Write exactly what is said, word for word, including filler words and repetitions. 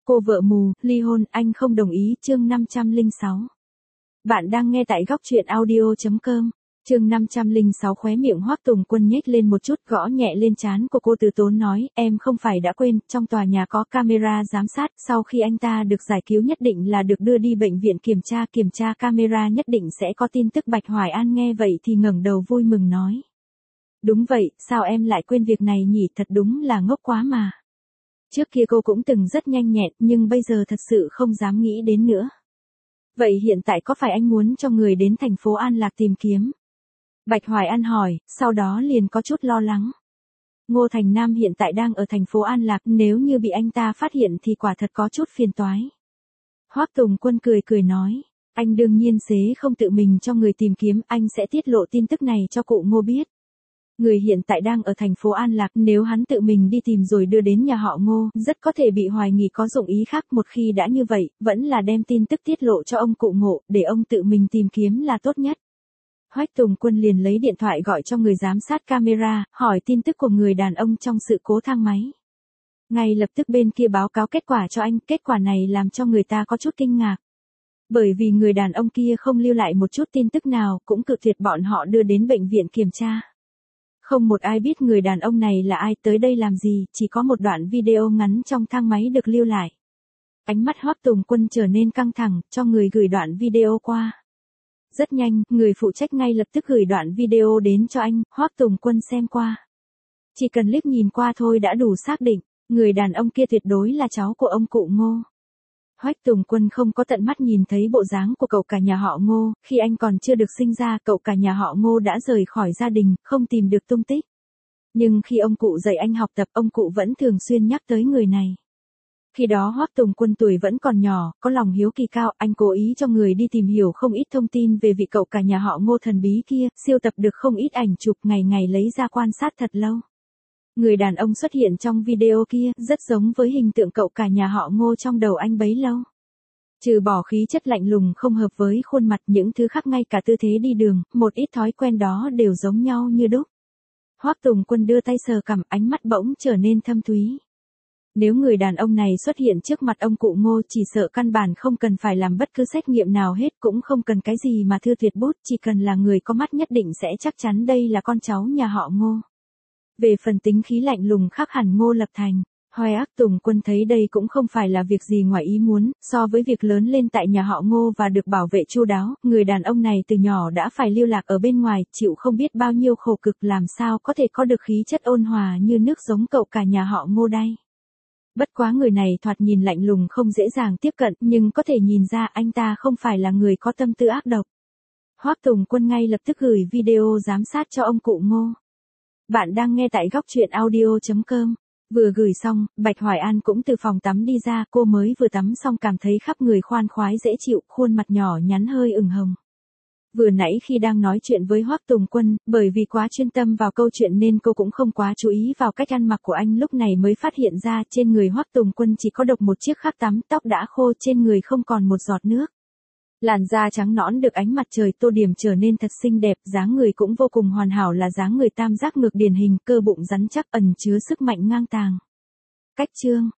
Cô vợ mù, ly hôn, anh không đồng ý, chương năm trăm lẻ sáu. Bạn đang nghe tại góc truyện audio chấm com. Chương năm trăm lẻ sáu. Khóe miệng Hoắc Tùng Quân nhếch lên một chút, gõ nhẹ lên trán của cô, từ tốn nói, em không phải đã quên, trong tòa nhà có camera giám sát, sau khi anh ta được giải cứu nhất định là được đưa đi bệnh viện kiểm tra, kiểm tra camera nhất định sẽ có tin tức. Bạch Hoài An nghe vậy thì ngẩng đầu vui mừng nói. Đúng vậy, sao em lại quên việc này nhỉ, thật đúng là ngốc quá mà. Trước kia cô cũng từng rất nhanh nhẹn, nhưng bây giờ thật sự không dám nghĩ đến nữa. Vậy hiện tại có phải anh muốn cho người đến thành phố An Lạc tìm kiếm? Bạch Hoài An hỏi, sau đó liền có chút lo lắng. Ngô Thành Nam hiện tại đang ở thành phố An Lạc, nếu như bị anh ta phát hiện thì quả thật có chút phiền toái. Hoắc Tùng Quân cười cười nói, anh đương nhiên sẽ không tự mình cho người tìm kiếm, anh sẽ tiết lộ tin tức này cho cụ Ngô biết. Người hiện tại đang ở thành phố An Lạc, nếu hắn tự mình đi tìm rồi đưa đến nhà họ Ngô, rất có thể bị hoài nghi có dụng ý khác. Một khi đã như vậy, vẫn là đem tin tức tiết lộ cho ông cụ Ngô, để ông tự mình tìm kiếm là tốt nhất. Hoắc Tùng Quân liền lấy điện thoại gọi cho người giám sát camera, hỏi tin tức của người đàn ông trong sự cố thang máy. Ngay lập tức bên kia báo cáo kết quả cho anh, kết quả này làm cho người ta có chút kinh ngạc. Bởi vì người đàn ông kia không lưu lại một chút tin tức nào, cũng cự tuyệt bọn họ đưa đến bệnh viện kiểm tra. Không một ai biết người đàn ông này là ai, tới đây làm gì, chỉ có một đoạn video ngắn trong thang máy được lưu lại. Ánh mắt Hoắc Tùng Quân trở nên căng thẳng, cho người gửi đoạn video qua. Rất nhanh, người phụ trách ngay lập tức gửi đoạn video đến cho anh, Hoắc Tùng Quân xem qua. Chỉ cần liếc nhìn qua thôi đã đủ xác định, người đàn ông kia tuyệt đối là cháu của ông cụ Ngô. Hoắc Tùng Quân không có tận mắt nhìn thấy bộ dáng của cậu cả nhà họ Ngô, khi anh còn chưa được sinh ra, cậu cả nhà họ Ngô đã rời khỏi gia đình, không tìm được tung tích. Nhưng khi ông cụ dạy anh học tập, ông cụ vẫn thường xuyên nhắc tới người này. Khi đó Hoắc Tùng Quân tuổi vẫn còn nhỏ, có lòng hiếu kỳ cao, anh cố ý cho người đi tìm hiểu không ít thông tin về vị cậu cả nhà họ Ngô thần bí kia, siêu tập được không ít ảnh chụp, ngày ngày lấy ra quan sát thật lâu. Người đàn ông xuất hiện trong video kia, rất giống với hình tượng cậu cả nhà họ Ngô trong đầu anh bấy lâu. Trừ bỏ khí chất lạnh lùng không hợp với khuôn mặt, những thứ khác ngay cả tư thế đi đường, một ít thói quen đó đều giống nhau như đúc. Hoắc Tùng Quân đưa tay sờ cằm, ánh mắt bỗng trở nên thâm thúy. Nếu người đàn ông này xuất hiện trước mặt ông cụ Ngô, chỉ sợ căn bản không cần phải làm bất cứ xét nghiệm nào hết, cũng không cần cái gì mà thư tuyệt bút, chỉ cần là người có mắt nhất định sẽ chắc chắn đây là con cháu nhà họ Ngô. Về phần tính khí lạnh lùng khác hẳn Ngô Lập Thành, Hoắc Tùng Quân thấy đây cũng không phải là việc gì ngoài ý muốn, so với việc lớn lên tại nhà họ Ngô và được bảo vệ chu đáo, người đàn ông này từ nhỏ đã phải lưu lạc ở bên ngoài, chịu không biết bao nhiêu khổ cực, làm sao có thể có được khí chất ôn hòa như nước giống cậu cả nhà họ Ngô đây. Bất quá người này thoạt nhìn lạnh lùng không dễ dàng tiếp cận, nhưng có thể nhìn ra anh ta không phải là người có tâm tư ác độc. Hoắc Tùng Quân ngay lập tức gửi video giám sát cho ông cụ Ngô. Bạn đang nghe tại góc truyện audio chấm com. Vừa gửi xong, Bạch Hoài An cũng từ phòng tắm đi ra, cô mới vừa tắm xong cảm thấy khắp người khoan khoái dễ chịu, khuôn mặt nhỏ nhắn hơi ửng hồng. Vừa nãy khi đang nói chuyện với Hoắc Tùng Quân, bởi vì quá chuyên tâm vào câu chuyện nên cô cũng không quá chú ý vào cách ăn mặc của anh, lúc này mới phát hiện ra trên người Hoắc Tùng Quân chỉ có độc một chiếc khắc tắm, tóc đã khô, trên người không còn một giọt nước. Làn da trắng nõn được ánh mặt trời tô điểm trở nên thật xinh đẹp, dáng người cũng vô cùng hoàn hảo, là dáng người tam giác ngược điển hình, cơ bụng rắn chắc ẩn chứa sức mạnh ngang tàng. Cách chương